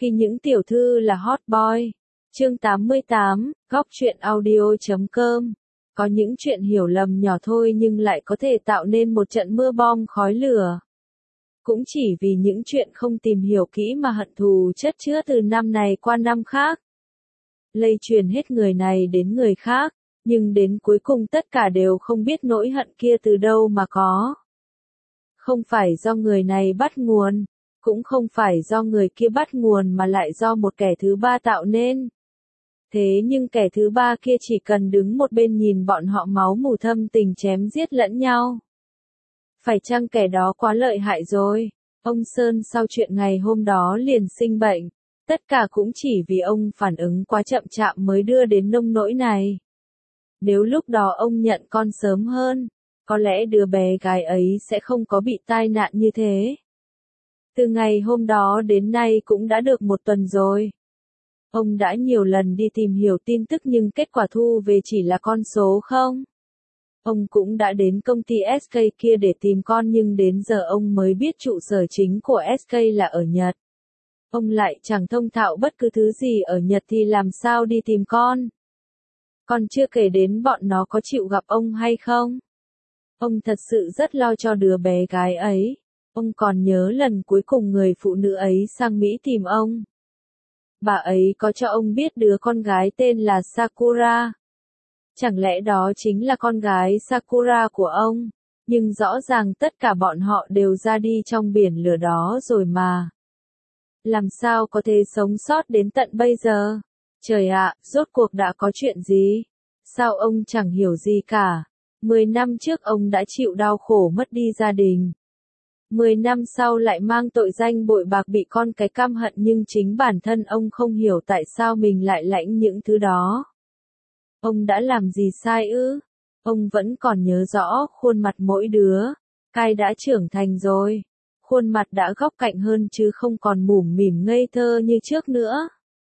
Khi những tiểu thư là hot boy. Chương 88, góc truyện audio.com. Có những chuyện hiểu lầm nhỏ thôi nhưng lại có thể tạo nên một trận mưa bom khói lửa. Cũng chỉ vì những chuyện không tìm hiểu kỹ mà hận thù chất chứa từ năm này qua năm khác. Lây truyền hết người này đến người khác, nhưng đến cuối cùng tất cả đều không biết nỗi hận kia từ đâu mà có. Không phải do người này bắt nguồn, cũng không phải do người kia bắt nguồn mà lại do một kẻ thứ ba tạo nên. Thế nhưng kẻ thứ ba kia chỉ cần đứng một bên nhìn bọn họ máu mủ thâm tình chém giết lẫn nhau. Phải chăng kẻ đó quá lợi hại rồi? Ông Sơn sau chuyện ngày hôm đó liền sinh bệnh. Tất cả cũng chỉ vì ông phản ứng quá chậm chạp mới đưa đến nông nỗi này. Nếu lúc đó ông nhận con sớm hơn, có lẽ đứa bé gái ấy sẽ không có bị tai nạn như thế. Từ ngày hôm đó đến nay cũng đã được một tuần rồi. Ông đã nhiều lần đi tìm hiểu tin tức nhưng kết quả thu về chỉ là con số không. Ông cũng đã đến công ty SK kia để tìm con nhưng đến giờ ông mới biết trụ sở chính của SK là ở Nhật. Ông lại chẳng thông thạo bất cứ thứ gì ở Nhật thì làm sao đi tìm con. Còn chưa kể đến bọn nó có chịu gặp ông hay không. Ông thật sự rất lo cho đứa bé gái ấy. Ông còn nhớ lần cuối cùng người phụ nữ ấy sang Mỹ tìm ông. Bà ấy có cho ông biết đứa con gái tên là Sakura. Chẳng lẽ đó chính là con gái Sakura của ông? Nhưng rõ ràng tất cả bọn họ đều ra đi trong biển lửa đó rồi mà. Làm sao có thể sống sót đến tận bây giờ? Trời ạ, rốt cuộc đã có chuyện gì? Sao ông chẳng hiểu gì cả? 10 năm trước ông đã chịu đau khổ mất đi gia đình. 10 năm sau lại mang tội danh bội bạc bị con cái căm hận nhưng chính bản thân ông không hiểu tại sao mình lại lãnh những thứ đó. Ông đã làm gì sai ư? Ông vẫn còn nhớ rõ khuôn mặt mỗi đứa. Kai đã trưởng thành rồi. Khuôn mặt đã góc cạnh hơn chứ không còn mủm mỉm ngây thơ như trước nữa.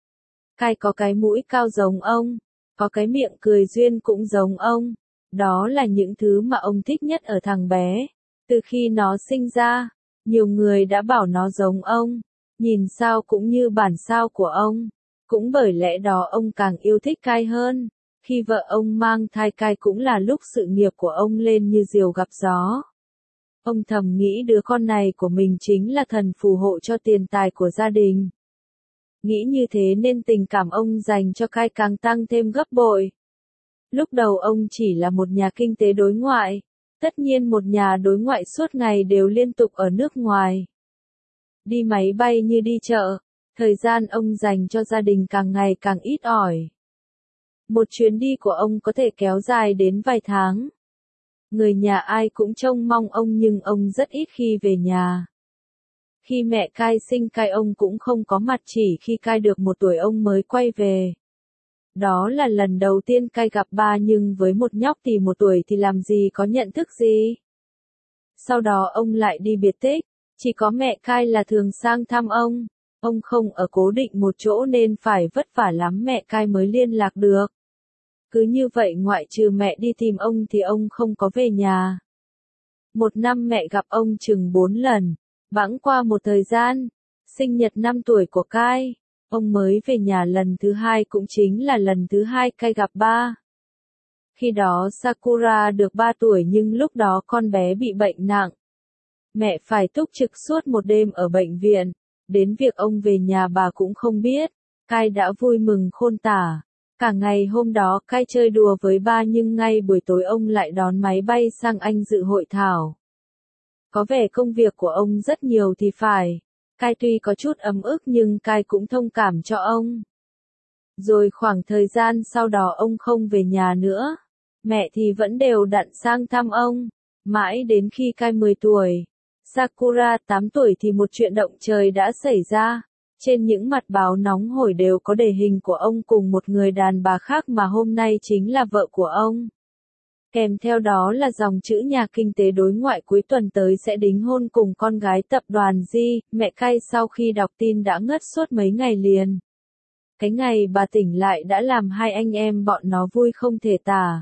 Kai có cái mũi cao giống ông. Có cái miệng cười duyên cũng giống ông. Đó là những thứ mà ông thích nhất ở thằng bé. Từ khi nó sinh ra, nhiều người đã bảo nó giống ông. Nhìn sao cũng như bản sao của ông. Cũng bởi lẽ đó ông càng yêu thích Kai hơn. Khi vợ ông mang thai Kai cũng là lúc sự nghiệp của ông lên như diều gặp gió. Ông thầm nghĩ đứa con này của mình chính là thần phù hộ cho tiền tài của gia đình. Nghĩ như thế nên tình cảm ông dành cho Kai càng tăng thêm gấp bội. Lúc đầu ông chỉ là một nhà kinh tế đối ngoại. Tất nhiên một nhà đối ngoại suốt ngày đều liên tục ở nước ngoài. Đi máy bay như đi chợ. Thời gian ông dành cho gia đình càng ngày càng ít ỏi. Một chuyến đi của ông có thể kéo dài đến vài tháng. Người nhà ai cũng trông mong ông nhưng ông rất ít khi về nhà. Khi mẹ Kai sinh Kai ông cũng không có mặt chỉ khi Kai được 1 tuổi ông mới quay về. Đó là lần đầu tiên Kai gặp ba nhưng với một nhóc thì 1 tuổi thì làm gì có nhận thức gì. Sau đó ông lại đi biệt tích, chỉ có mẹ Kai là thường sang thăm ông. Ông không ở cố định một chỗ nên phải vất vả lắm mẹ Kai mới liên lạc được. Cứ như vậy ngoại trừ mẹ đi tìm ông thì ông không có về nhà. Một năm mẹ gặp ông chừng 4 lần. Bẵng qua một thời gian, sinh nhật 5 tuổi của Kai, ông mới về nhà lần thứ 2 cũng chính là lần thứ 2 Kai gặp ba. Khi đó Sakura được 3 tuổi nhưng lúc đó con bé bị bệnh nặng. Mẹ phải túc trực suốt một đêm ở bệnh viện. Đến việc ông về nhà bà cũng không biết. Kai đã vui mừng khôn tả. Cả ngày hôm đó Kai chơi đùa với ba nhưng ngay buổi tối ông lại đón máy bay sang Anh dự hội thảo. Có vẻ công việc của ông rất nhiều thì phải. Kai tuy có chút ấm ức nhưng Kai cũng thông cảm cho ông. Rồi khoảng thời gian sau đó ông không về nhà nữa. Mẹ thì vẫn đều đặn sang thăm ông. Mãi đến khi Kai 10 tuổi. Sakura 8 tuổi thì một chuyện động trời đã xảy ra. Trên những mặt báo nóng hổi đều có đề hình của ông cùng một người đàn bà khác mà hôm nay chính là vợ của ông. Kèm theo đó là dòng chữ nhà kinh tế đối ngoại cuối tuần tới sẽ đính hôn cùng con gái tập đoàn G. Mẹ Kai sau khi đọc tin đã ngất suốt mấy ngày liền. Cái ngày bà tỉnh lại đã làm hai anh em bọn nó vui không thể tả.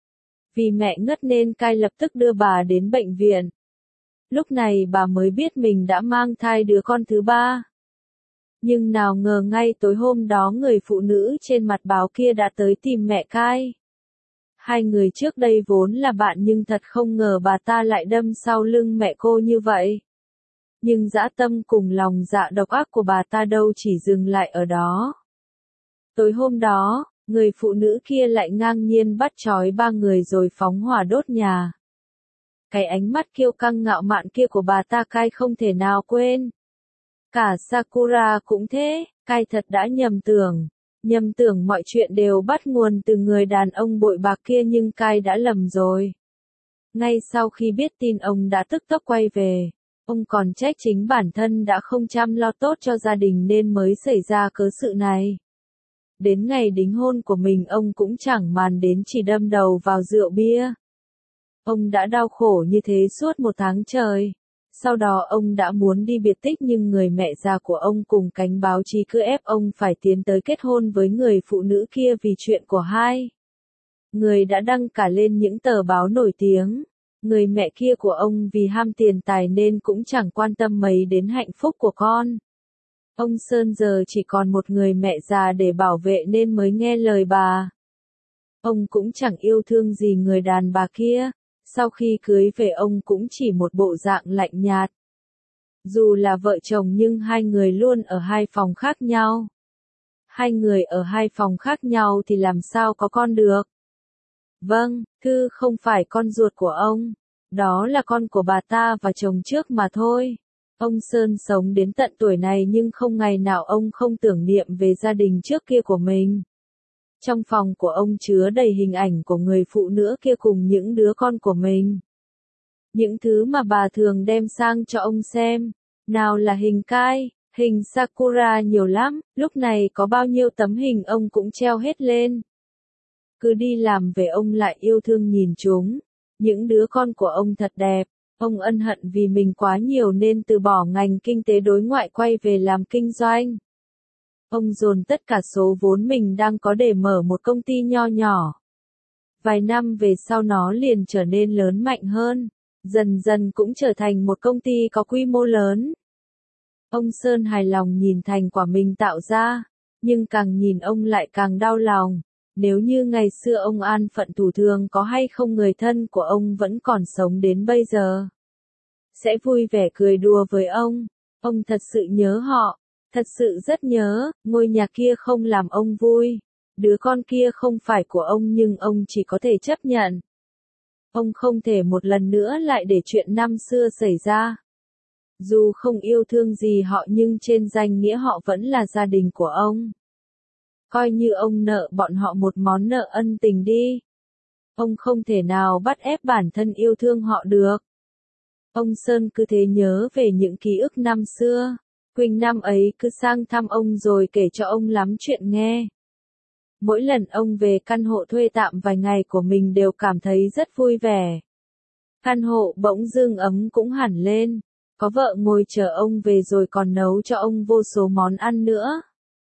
Vì mẹ ngất nên Kai lập tức đưa bà đến bệnh viện. Lúc này bà mới biết mình đã mang thai đứa con thứ ba. Nhưng nào ngờ ngay tối hôm đó người phụ nữ trên mặt báo kia đã tới tìm mẹ cai. Hai người trước đây vốn là bạn nhưng thật không ngờ bà ta lại đâm sau lưng mẹ cô như vậy. Nhưng dã tâm cùng lòng dạ độc ác của bà ta đâu chỉ dừng lại ở đó. Tối hôm đó, người phụ nữ kia lại ngang nhiên bắt trói ba người rồi phóng hỏa đốt nhà. Cái ánh mắt kiêu căng ngạo mạn kia của bà ta Kai không thể nào quên. Cả Sakura cũng thế, Kai thật đã nhầm tưởng mọi chuyện đều bắt nguồn từ người đàn ông bội bạc kia nhưng Kai đã lầm rồi. Ngay sau khi biết tin ông đã tức tốc quay về, ông còn trách chính bản thân đã không chăm lo tốt cho gia đình nên mới xảy ra cớ sự này. Đến ngày đính hôn của mình ông cũng chẳng màng đến chỉ đâm đầu vào rượu bia. Ông đã đau khổ như thế suốt 1 tháng trời. Sau đó ông đã muốn đi biệt tích nhưng người mẹ già của ông cùng cánh báo chí cứ ép ông phải tiến tới kết hôn với người phụ nữ kia vì chuyện của hai người đã đăng cả lên những tờ báo nổi tiếng. Người mẹ kia của ông vì ham tiền tài nên cũng chẳng quan tâm mấy đến hạnh phúc của con. Ông Sơn giờ chỉ còn một người mẹ già để bảo vệ nên mới nghe lời bà. Ông cũng chẳng yêu thương gì người đàn bà kia. Sau khi cưới về ông cũng chỉ một bộ dạng lạnh nhạt. Dù là vợ chồng nhưng hai người luôn ở hai phòng khác nhau. Hai người ở hai phòng khác nhau thì làm sao có con được? Vâng, Thư không phải con ruột của ông. Đó là con của bà ta và chồng trước mà thôi. Ông Sơn sống đến tận tuổi này nhưng không ngày nào ông không tưởng niệm về gia đình trước kia của mình. Trong phòng của ông chứa đầy hình ảnh của người phụ nữ kia cùng những đứa con của mình. Những thứ mà bà thường đem sang cho ông xem. Nào là hình Kai, hình Sakura nhiều lắm, lúc này có bao nhiêu tấm hình ông cũng treo hết lên. Cứ đi làm về ông lại yêu thương nhìn chúng. Những đứa con của ông thật đẹp. Ông ân hận vì mình quá nhiều nên từ bỏ ngành kinh tế đối ngoại quay về làm kinh doanh. Ông dồn tất cả số vốn mình đang có để mở một công ty nho nhỏ. Vài năm về sau nó liền trở nên lớn mạnh hơn, dần dần cũng trở thành một công ty có quy mô lớn. Ông Sơn hài lòng nhìn thành quả mình tạo ra, nhưng càng nhìn ông lại càng đau lòng. Nếu như ngày xưa ông an phận thủ thường có hay không người thân của ông vẫn còn sống đến bây giờ, sẽ vui vẻ cười đùa với ông. Ông thật sự nhớ họ. Thật sự rất nhớ, ngôi nhà kia không làm ông vui. Đứa con kia không phải của ông nhưng ông chỉ có thể chấp nhận. Ông không thể một lần nữa lại để chuyện năm xưa xảy ra. Dù không yêu thương gì họ nhưng trên danh nghĩa họ vẫn là gia đình của ông. Coi như ông nợ bọn họ một món nợ ân tình đi. Ông không thể nào bắt ép bản thân yêu thương họ được. Ông Sơn cứ thế nhớ về những ký ức năm xưa. Quỳnh năm ấy cứ sang thăm ông rồi kể cho ông lắm chuyện nghe. Mỗi lần ông về căn hộ thuê tạm vài ngày của mình đều cảm thấy rất vui vẻ. Căn hộ bỗng dưng ấm cũng hẳn lên. Có vợ ngồi chờ ông về rồi còn nấu cho ông vô số món ăn nữa.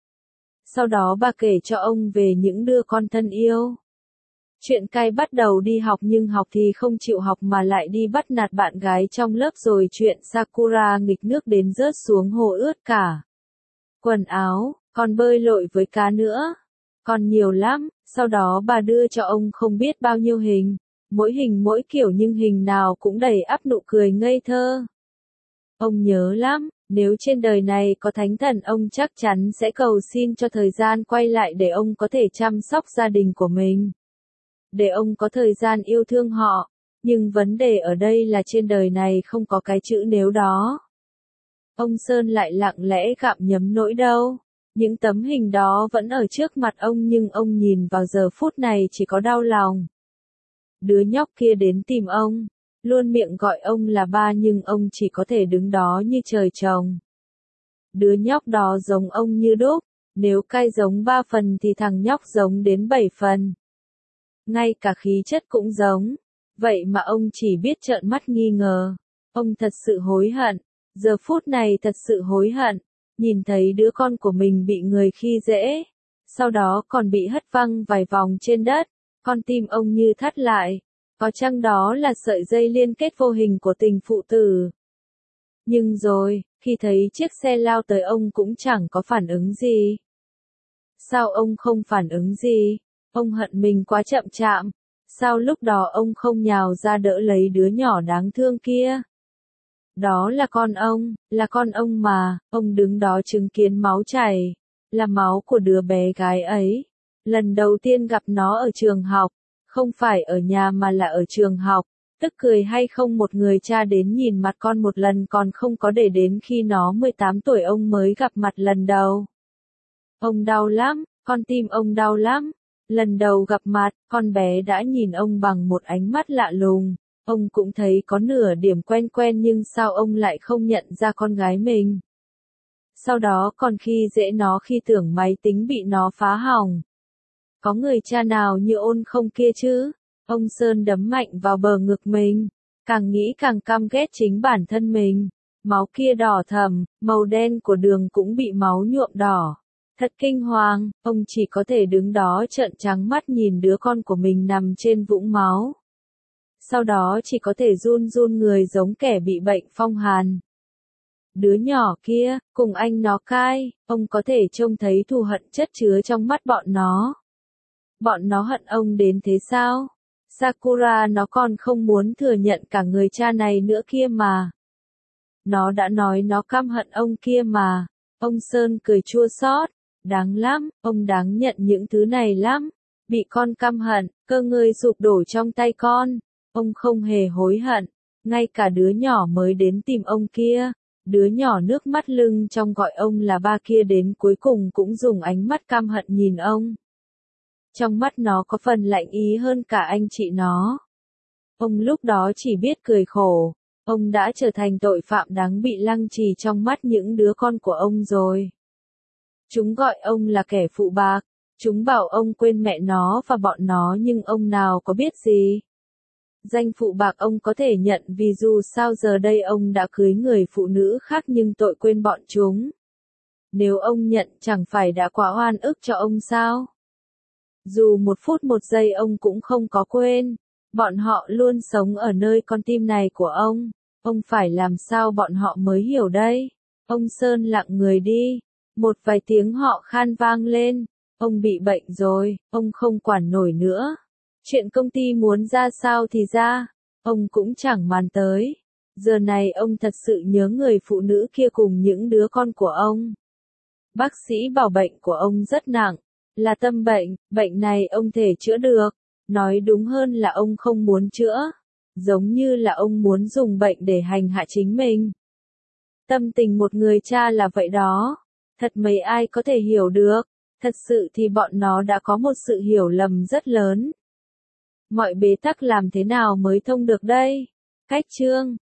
Sau đó bà kể cho ông về những đứa con thân yêu. Chuyện Kai bắt đầu đi học nhưng học thì không chịu học mà lại đi bắt nạt bạn gái trong lớp rồi chuyện Sakura nghịch nước đến rớt xuống hồ ướt cả quần áo, còn bơi lội với cá nữa. Còn nhiều lắm, sau đó bà đưa cho ông không biết bao nhiêu hình, mỗi hình mỗi kiểu nhưng hình nào cũng đầy ắp nụ cười ngây thơ. Ông nhớ lắm, nếu trên đời này có thánh thần ông chắc chắn sẽ cầu xin cho thời gian quay lại để ông có thể chăm sóc gia đình của mình. Để ông có thời gian yêu thương họ, nhưng vấn đề ở đây là trên đời này không có cái chữ nếu đó. Ông Sơn lại lặng lẽ gặm nhấm nỗi đau. Những tấm hình đó vẫn ở trước mặt ông nhưng ông nhìn vào giờ phút này chỉ có đau lòng. Đứa nhóc kia đến tìm ông, luôn miệng gọi ông là ba nhưng ông chỉ có thể đứng đó như trời trồng. Đứa nhóc đó giống ông như đúc, nếu Kai giống 3 phần thì thằng nhóc giống đến 7 phần. Ngay cả khí chất cũng giống, vậy mà ông chỉ biết trợn mắt nghi ngờ. Ông thật sự hối hận, giờ phút này thật sự hối hận, nhìn thấy đứa con của mình bị người khi dễ, sau đó còn bị hất văng vài vòng trên đất, con tim ông như thắt lại, có chăng đó là sợi dây liên kết vô hình của tình phụ tử. Nhưng rồi, khi thấy chiếc xe lao tới ông cũng chẳng có phản ứng gì. Sao ông không phản ứng gì? Ông hận mình quá chậm chạp. Sao lúc đó ông không nhào ra đỡ lấy đứa nhỏ đáng thương kia? Đó là con ông mà, ông đứng đó chứng kiến máu chảy, là máu của đứa bé gái ấy. Lần đầu tiên gặp nó ở trường học, không phải ở nhà mà là ở trường học, tức cười hay không một người cha đến nhìn mặt con một lần còn không có để đến khi nó 18 tuổi ông mới gặp mặt lần đầu. Ông đau lắm, con tim ông đau lắm. Lần đầu gặp mặt, con bé đã nhìn ông bằng một ánh mắt lạ lùng. Ông cũng thấy có nửa điểm quen quen nhưng sao ông lại không nhận ra con gái mình. Sau đó còn khi dễ nó khi tưởng máy tính bị nó phá hỏng. Có người cha nào như ôn không kia chứ? Ông Sơn đấm mạnh vào bờ ngực mình. Càng nghĩ càng căm ghét chính bản thân mình. Máu kia đỏ thẫm, màu đen của đường cũng bị máu nhuộm đỏ. Thật kinh hoàng, ông chỉ có thể đứng đó trợn trắng mắt nhìn đứa con của mình nằm trên vũng máu. Sau đó chỉ có thể run run người giống kẻ bị bệnh phong hàn. Đứa nhỏ kia, cùng anh nó cai, ông có thể trông thấy thù hận chất chứa trong mắt bọn nó. Bọn nó hận ông đến thế sao? Sakura nó còn không muốn thừa nhận cả người cha này nữa kia mà. Nó đã nói nó căm hận ông kia mà. Ông Sơn cười chua xót. Đáng lắm, ông đáng nhận những thứ này lắm. Bị con căm hận, cơ ngơi sụp đổ trong tay con. Ông không hề hối hận. Ngay cả đứa nhỏ mới đến tìm ông kia. Đứa nhỏ nước mắt lưng trong gọi ông là ba kia đến cuối cùng cũng dùng ánh mắt căm hận nhìn ông. Trong mắt nó có phần lạnh ý hơn cả anh chị nó. Ông lúc đó chỉ biết cười khổ. Ông đã trở thành tội phạm đáng bị lăng trì trong mắt những đứa con của ông rồi. Chúng gọi ông là kẻ phụ bạc. Chúng bảo ông quên mẹ nó và bọn nó nhưng ông nào có biết gì. Danh phụ bạc ông có thể nhận vì dù sao giờ đây ông đã cưới người phụ nữ khác nhưng tội quên bọn chúng. Nếu ông nhận chẳng phải đã quá oan ức cho ông sao? Dù một phút một giây ông cũng không có quên. Bọn họ luôn sống ở nơi con tim này của ông. Ông phải làm sao bọn họ mới hiểu đây? Ông Sơn lặng người đi. Một vài tiếng họ khan vang lên. Ông bị bệnh rồi, ông không quản nổi nữa. Chuyện công ty muốn ra sao thì ra. Ông cũng chẳng màn tới. Giờ này ông thật sự nhớ người phụ nữ kia cùng những đứa con của ông. Bác sĩ bảo bệnh của ông rất nặng. Là tâm bệnh, bệnh này ông thể chữa được. Nói đúng hơn là ông không muốn chữa. Giống như là ông muốn dùng bệnh để hành hạ chính mình. Tâm tình một người cha là vậy đó. Thật mấy ai có thể hiểu được. Thật sự thì bọn nó đã có một sự hiểu lầm rất lớn. Mọi bế tắc làm thế nào mới thông được đây? Cách chương